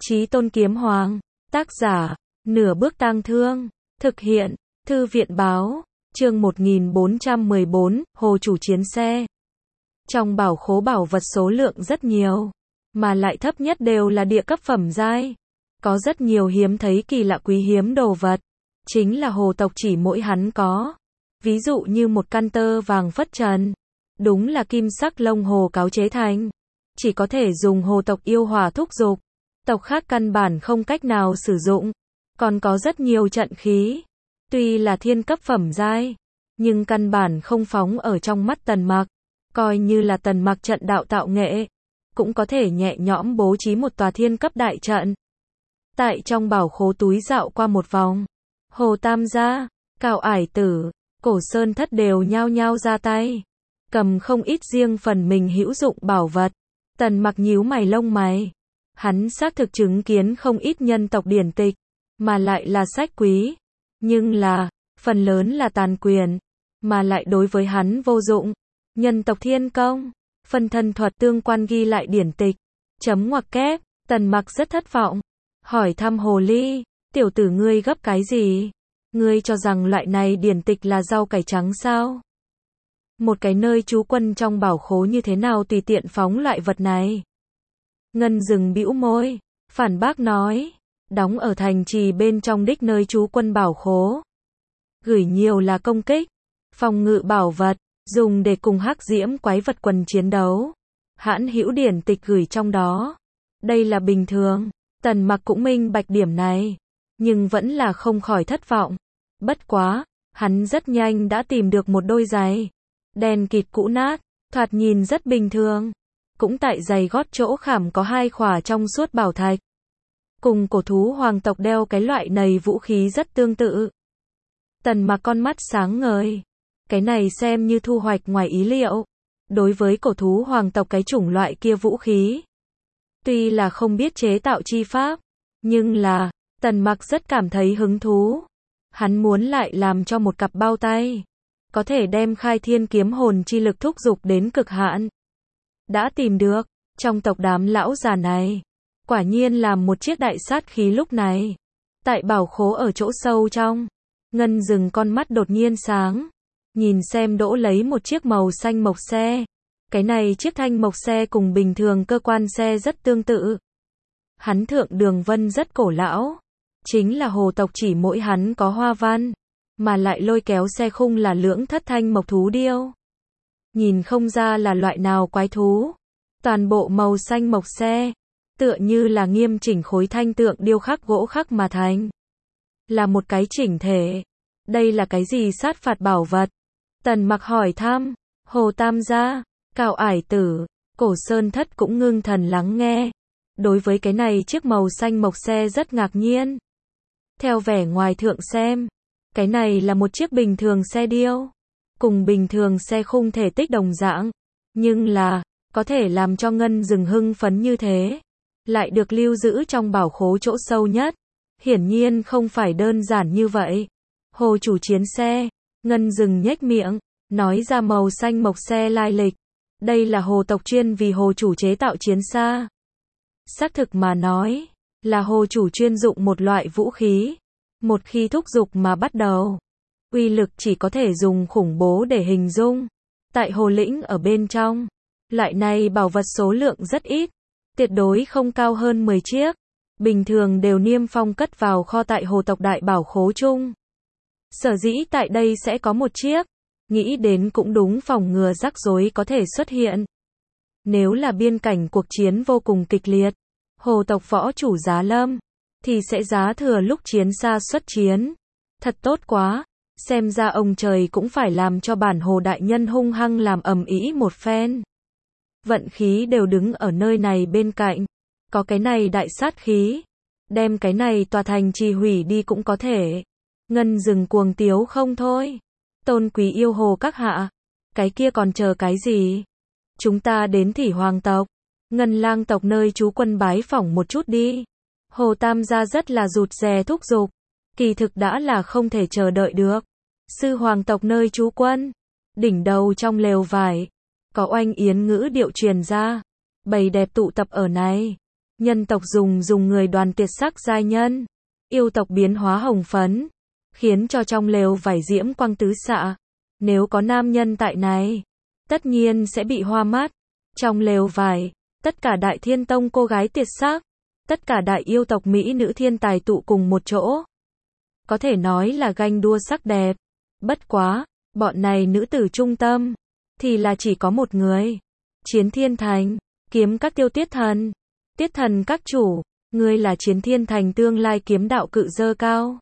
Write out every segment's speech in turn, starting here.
Chí Tôn Kiếm Hoàng. Tác giả, Nửa Bước Tang Thương. Thực hiện, Thư viện báo. Chương 1414, Hồ Chủ Chiến Xe. Trong bảo khố bảo vật số lượng rất nhiều, mà lại thấp nhất đều là địa cấp phẩm giai. Có rất nhiều hiếm thấy kỳ lạ quý hiếm đồ vật. Chính là hồ tộc chỉ mỗi hắn có. Ví dụ như một căn tơ vàng phất trần. Đúng là kim sắc lông hồ cáo chế thành. Chỉ có thể dùng hồ tộc yêu hỏa thúc dục. Tộc khác căn bản không cách nào sử dụng. Còn có rất nhiều trận khí. Tuy là thiên cấp phẩm giai, nhưng căn bản không phóng ở trong mắt Tần Mặc. Coi như là Tần Mặc trận đạo tạo nghệ, cũng có thể nhẹ nhõm bố trí một tòa thiên cấp đại trận. Tại trong bảo khố túi dạo qua một vòng, Hồ Tam gia, Cào Ải Tử, Cổ Sơn Thất đều nhao nhao ra tay, cầm không ít riêng phần mình hữu dụng bảo vật. Tần Mặc nhíu mày lông mày. Hắn xác thực chứng kiến không ít nhân tộc điển tịch, mà lại là sách quý, nhưng là, phần lớn là tàn quyền, mà lại đối với hắn vô dụng. Nhân tộc thiên công, phân thân thuật tương quan ghi lại điển tịch. Chấm ngoặc kép, Tần Mặc rất thất vọng. Hỏi thăm hồ ly, tiểu tử ngươi gấp cái gì? Ngươi cho rằng loại này điển tịch là rau cải trắng sao? Một cái nơi trú quân trong bảo khố như thế nào tùy tiện phóng loại vật này? Ngân Dừng bĩu môi, phản bác nói, đóng ở thành trì bên trong đích nơi trú quân bảo khố. Gửi nhiều là công kích, phòng ngự bảo vật, dùng để cùng hắc diễm quái vật quần chiến đấu. Hãn hữu điển tịch gửi trong đó. Đây là bình thường. Tần Mặc cũng minh bạch điểm này, nhưng vẫn là không khỏi thất vọng. Bất quá, hắn rất nhanh đã tìm được một đôi giày đen kịt cũ nát, thoạt nhìn rất bình thường. Cũng tại giày gót chỗ khảm có hai khỏa trong suốt bảo thạch. Cùng cổ thú hoàng tộc đeo cái loại này vũ khí rất tương tự. Tần Mặc con mắt sáng ngời. Cái này xem như thu hoạch ngoài ý liệu. Đối với cổ thú hoàng tộc cái chủng loại kia vũ khí, tuy là không biết chế tạo chi pháp, nhưng là, Tần Mặc rất cảm thấy hứng thú. Hắn muốn lại làm cho một cặp bao tay, có thể đem khai thiên kiếm hồn chi lực thúc dục đến cực hạn. Đã tìm được, trong tộc đám lão già này, quả nhiên làm một chiếc đại sát khí lúc này. Tại bảo khố ở chỗ sâu trong, Ngân Dừng con mắt đột nhiên sáng, nhìn xem đỗ lấy một chiếc màu xanh mộc xe. Cái này chiếc thanh mộc xe cùng bình thường cơ quan xe rất tương tự. Hắn thượng đường vân rất cổ lão, chính là hồ tộc chỉ mỗi hắn có hoa văn, mà lại lôi kéo xe khung là lưỡng thất thanh mộc thú điêu. Nhìn không ra là loại nào quái thú. Toàn bộ màu xanh mộc xe, tựa như là nghiêm chỉnh khối thanh tượng điêu khắc gỗ khắc mà thành. Là một cái chỉnh thể. Đây là cái gì sát phạt bảo vật? Tần Mặc hỏi thăm. Hồ Tam gia, Cào Ải Tử, Cổ Sơn Thất cũng ngưng thần lắng nghe. Đối với cái này chiếc màu xanh mộc xe rất ngạc nhiên. Theo vẻ ngoài thượng xem, cái này là một chiếc bình thường xe điêu, cùng bình thường xe khung thể tích đồng dạng, nhưng là, có thể làm cho Ngân Dừng hưng phấn như thế, lại được lưu giữ trong bảo khố chỗ sâu nhất. Hiển nhiên không phải đơn giản như vậy. Hồ Chủ Chiến Xe, Ngân Dừng nhếch miệng, nói ra màu xanh mộc xe lai lịch. Đây là hồ tộc chuyên vì hồ chủ chế tạo chiến xa. Xác thực mà nói, là hồ chủ chuyên dụng một loại vũ khí. Một khi thúc dục mà bắt đầu, uy lực chỉ có thể dùng khủng bố để hình dung. Tại hồ lĩnh ở bên trong, loại này bảo vật số lượng rất ít, tuyệt đối không cao hơn 10 chiếc. Bình thường đều niêm phong cất vào kho tại hồ tộc đại bảo khố chung. Sở dĩ tại đây sẽ có một chiếc, nghĩ đến cũng đúng, phòng ngừa rắc rối có thể xuất hiện. Nếu là biên cảnh cuộc chiến vô cùng kịch liệt, hồ tộc võ chủ giá lâm, thì sẽ giá thừa lúc chiến xa xuất chiến. Thật tốt quá, xem ra ông trời cũng phải làm cho bản hồ đại nhân hung hăng làm ầm ĩ một phen. Vận khí đều đứng ở nơi này bên cạnh, có cái này đại sát khí, đem cái này tòa thành trì hủy đi cũng có thể. Ngân Dừng cuồng tiếu không thôi. Tôn quý yêu hồ các hạ, cái kia còn chờ cái gì? Chúng ta đến Thủy Hoàng tộc, Ngân Lang tộc nơi trú quân bái phỏng một chút đi. Hồ Tam gia rất là rụt rè thúc giục, kỳ thực đã là không thể chờ đợi được. Sư Hoàng tộc nơi trú quân, đỉnh đầu trong lều vải, có oanh yến ngữ điệu truyền ra, bầy đẹp tụ tập ở này. Nhân tộc dùng người đoàn tuyệt sắc giai nhân, yêu tộc biến hóa hồng phấn, khiến cho trong lều vải diễm quang tứ xạ. Nếu có nam nhân tại này, tất nhiên sẽ bị hoa mắt. Trong lều vải, tất cả Đại Thiên Tông cô gái tuyệt sắc, tất cả đại yêu tộc mỹ nữ thiên tài tụ cùng một chỗ. Có thể nói là ganh đua sắc đẹp. Bất quá, bọn này nữ tử trung tâm, thì là chỉ có một người. Chiến Thiên Thành, kiếm các Tiêu Tiết Thần. Tiết Thần các chủ, ngươi là Chiến Thiên Thành tương lai kiếm đạo cự dơ cao.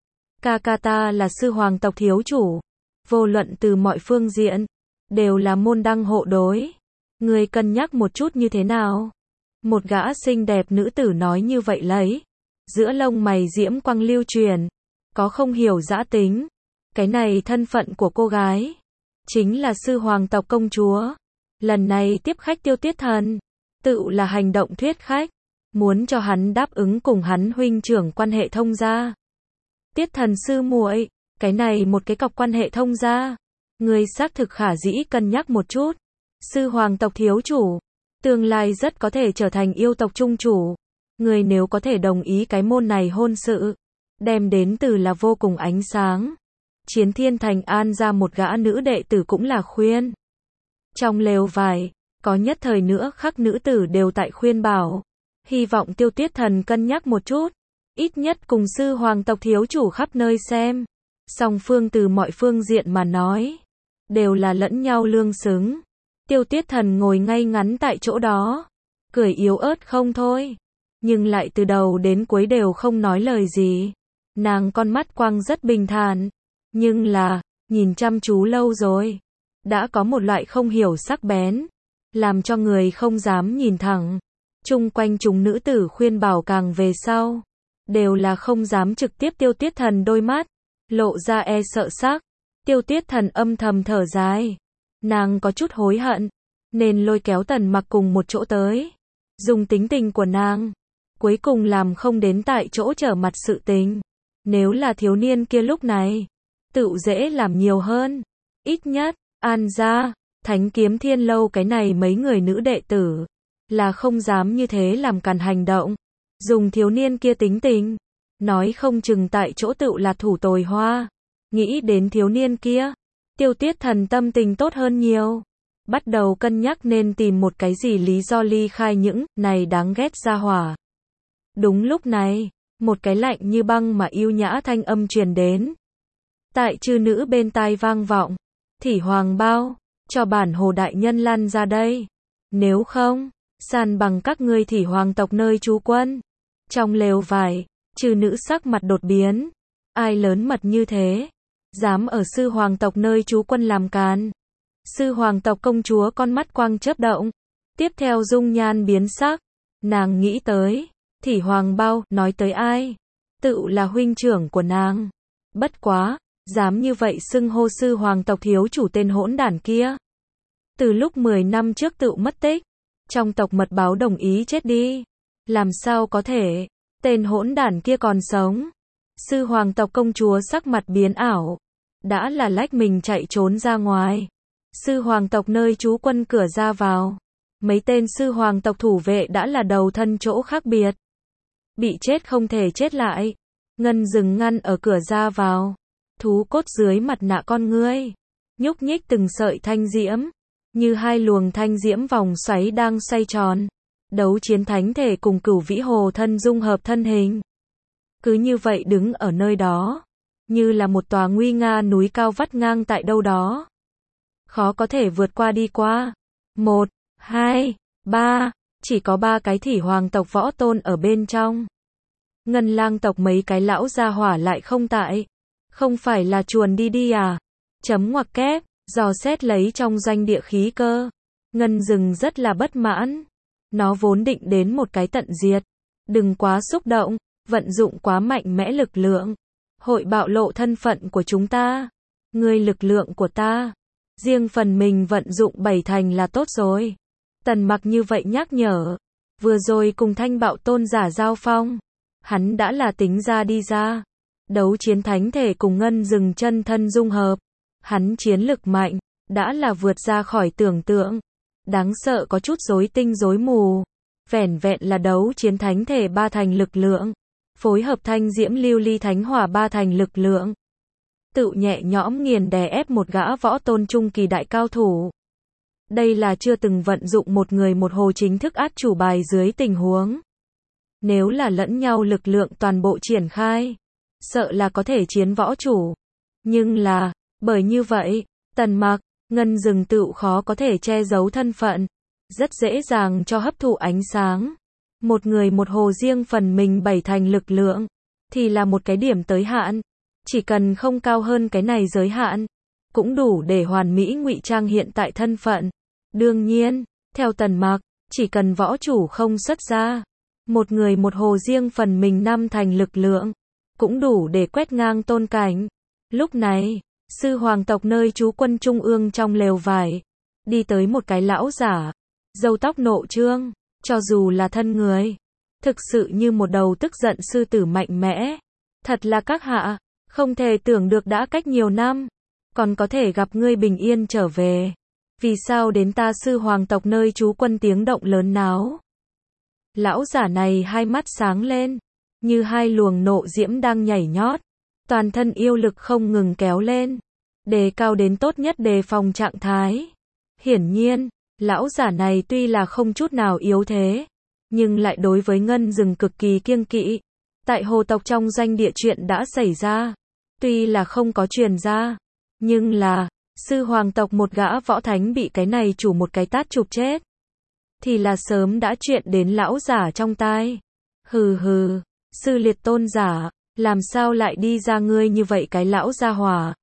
Kakata là sư hoàng tộc thiếu chủ. Vô luận từ mọi phương diện, đều là môn đăng hộ đối. Ngươi cân nhắc một chút như thế nào? Một gã xinh đẹp nữ tử nói như vậy lấy. Giữa lông mày diễm quang lưu truyền, có không hiểu dã tính. Cái này thân phận của cô gái, chính là sư hoàng tộc công chúa. Lần này tiếp khách Tiêu Tiết Thần, tự là hành động thuyết khách, muốn cho hắn đáp ứng cùng hắn huynh trưởng quan hệ thông gia. Tiết Thần sư muội, cái này một cái cọc quan hệ thông gia, người xác thực khả dĩ cân nhắc một chút. Sư hoàng tộc thiếu chủ, tương lai rất có thể trở thành yêu tộc trung chủ. Người nếu có thể đồng ý cái môn này hôn sự, đem đến từ là vô cùng ánh sáng. Chiến Thiên Thành an ra một gã nữ đệ tử cũng là khuyên. Trong lều vải, có nhất thời nữa khắc nữ tử đều tại khuyên bảo. Hy vọng Tiêu Tiết Thần cân nhắc một chút. Ít nhất cùng sư hoàng tộc thiếu chủ khắp nơi xem. Song phương từ mọi phương diện mà nói, đều là lẫn nhau lương xứng. Tiêu Tiết Thần ngồi ngay ngắn tại chỗ đó, cười yếu ớt không thôi. Nhưng lại từ đầu đến cuối đều không nói lời gì. Nàng con mắt quang rất bình thản. Nhưng là, nhìn chăm chú lâu rồi, đã có một loại không hiểu sắc bén, làm cho người không dám nhìn thẳng. Chung quanh chúng nữ tử khuyên bảo càng về sau, đều là không dám trực tiếp Tiêu Tiết Thần đôi mắt, lộ ra e sợ sắc. Tiêu Tiết Thần âm thầm thở dài. Nàng có chút hối hận, nên lôi kéo Tần Mặc cùng một chỗ tới. Dùng tính tình của nàng, cuối cùng làm không đến tại chỗ trở mặt sự tình. Nếu là thiếu niên kia lúc này, tự dễ làm nhiều hơn. Ít nhất, An gia, Thánh Kiếm Thiên Lâu cái này mấy người nữ đệ tử, là không dám như thế làm càn hành động. Dùng thiếu niên kia tính tình, nói không chừng tại chỗ tự là thủ tồi hoa. Nghĩ đến thiếu niên kia, Tiêu Tiết Thần tâm tình tốt hơn nhiều. Bắt đầu cân nhắc nên tìm một cái gì lý do ly khai những này đáng ghét gia hỏa. Đúng lúc này, một cái lạnh như băng mà yêu nhã thanh âm truyền đến. Tại chư nữ bên tai vang vọng. Thỉ Hoàng Bao, cho bản Hồ đại nhân lăn ra đây. Nếu không, san bằng các ngươi Thỉ Hoàng tộc nơi trú quân. Trong lều vải, chư nữ sắc mặt đột biến. Ai lớn mật như thế, dám ở sư hoàng tộc nơi trú quân làm càn. Sư hoàng tộc công chúa con mắt quang chớp động. Tiếp theo dung nhan biến sắc. Nàng nghĩ tới, Thỉ Hoàng Bao, nói tới ai? Tự là huynh trưởng của nàng. Bất quá, dám như vậy xưng hô sư hoàng tộc thiếu chủ tên hỗn đản kia. Từ lúc 10 năm trước tự mất tích, trong tộc mật báo đồng ý chết đi. Làm sao có thể, tên hỗn đản kia còn sống? Sư hoàng tộc công chúa sắc mặt biến ảo. Đã là lách mình chạy trốn ra ngoài. Sư hoàng tộc nơi trú quân cửa ra vào. Mấy tên sư hoàng tộc thủ vệ đã là đầu thân chỗ khác biệt. Bị chết không thể chết lại. Ngân dừng ngăn ở cửa ra vào. Thú cốt dưới mặt nạ con ngươi, nhúc nhích từng sợi thanh diễm, như hai luồng thanh diễm vòng xoáy đang xoay tròn. Đấu chiến thánh thể cùng Cửu Vĩ Hồ thân dung hợp thân hình. Cứ như vậy đứng ở nơi đó, như là một tòa nguy nga núi cao vắt ngang tại đâu đó. Khó có thể vượt qua đi qua. 1, 2, 3, chỉ có 3 cái Thỉ Hoàng tộc võ tôn ở bên trong. Ngân Lang tộc mấy cái lão gia hỏa lại không tại. Không phải là chuồn đi à? Chấm ngoặc kép, dò xét lấy trong doanh địa khí cơ. Ngân rừng rất là bất mãn. Nó vốn định đến một cái tận diệt. Đừng quá xúc động, vận dụng quá mạnh mẽ lực lượng. Hội bạo lộ thân phận của chúng ta. Ngươi lực lượng của ta. Riêng phần mình vận dụng 7 thành là tốt rồi. Tần Mặc như vậy nhắc nhở. Vừa rồi cùng Thanh Bạo tôn giả giao phong. Hắn đã là tính ra đi ra. Đấu chiến thánh thể cùng ngân rừng chân thân dung hợp. Hắn chiến lực mạnh, đã là vượt ra khỏi tưởng tượng. Đáng sợ có chút rối tinh rối mù. Vẻn vẹn là đấu chiến thánh thể 3 thành lực lượng, phối hợp thanh diễm lưu ly thánh hỏa 3 thành lực lượng, tự nhẹ nhõm nghiền đè ép một gã võ tôn trung kỳ đại cao thủ. Đây là chưa từng vận dụng một người một hồ chính thức át chủ bài dưới tình huống. Nếu là lẫn nhau lực lượng toàn bộ triển khai, sợ là có thể chiến võ chủ. Nhưng là, bởi như vậy, Tần Mặc, Ngân Dừng tựu khó có thể che giấu thân phận, rất dễ dàng cho hấp thụ ánh sáng. Một người một hồ riêng phần mình 7 thành lực lượng, thì là một cái điểm tới hạn. Chỉ cần không cao hơn cái này giới hạn, cũng đủ để hoàn mỹ ngụy trang hiện tại thân phận. Đương nhiên, theo Tần Mặc, chỉ cần võ chủ không xuất ra, một người một hồ riêng phần mình 5 thành lực lượng, cũng đủ để quét ngang tôn cảnh. Lúc này, sư hoàng tộc nơi trú quân trung ương trong lều vải, đi tới một cái lão giả, râu tóc nộ trương, cho dù là thân người, thực sự như một đầu tức giận sư tử mạnh mẽ. Thật là các hạ, không thể tưởng được đã cách nhiều năm, còn có thể gặp ngươi bình yên trở về. Vì sao đến ta sư hoàng tộc nơi trú quân tiếng động lớn náo? Lão giả này hai mắt sáng lên, như hai luồng nộ diễm đang nhảy nhót, toàn thân yêu lực không ngừng kéo lên, đề cao đến tốt nhất đề phòng trạng thái. Hiển nhiên, lão giả này tuy là không chút nào yếu thế, nhưng lại đối với Ngân Dừng cực kỳ kiêng kỵ. Tại hồ tộc trong danh địa chuyện đã xảy ra, tuy là không có truyền ra, nhưng là, sư hoàng tộc một gã võ thánh bị cái này chủ một cái tát chụp chết, thì là sớm đã chuyện đến lão giả trong tai. Hừ hừ, sư liệt tôn giả, làm sao lại đi ra ngươi như vậy cái lão gia hỏa?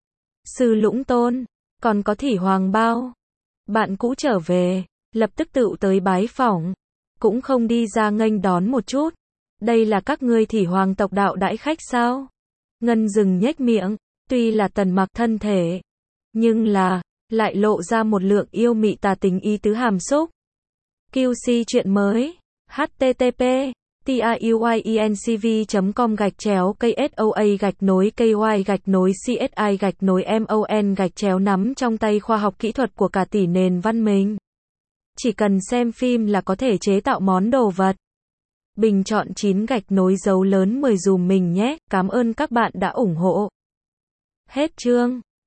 Sư Lũng Tôn, còn có Thỉ Hoàng Bao, bạn cũ trở về, lập tức tựu tới bái phỏng, cũng không đi ra nghênh đón một chút. Đây là các ngươi Thỉ Hoàng tộc đạo đãi khách sao? Ngân Dừng nhếch miệng, tuy là Tần Mặc thân thể, nhưng là, lại lộ ra một lượng yêu mị tà tính ý tứ hàm xúc. QC chuyện mới, http://tiuyenscv.com/KSOA-KY-CSI-MON-nắm trong tay khoa học kỹ thuật của cả tỷ nền văn minh. Chỉ cần xem phim là có thể chế tạo món đồ vật. Bình chọn 9 dấu lớn 10 dùm mình nhé, cảm ơn các bạn đã ủng hộ. Hết chương.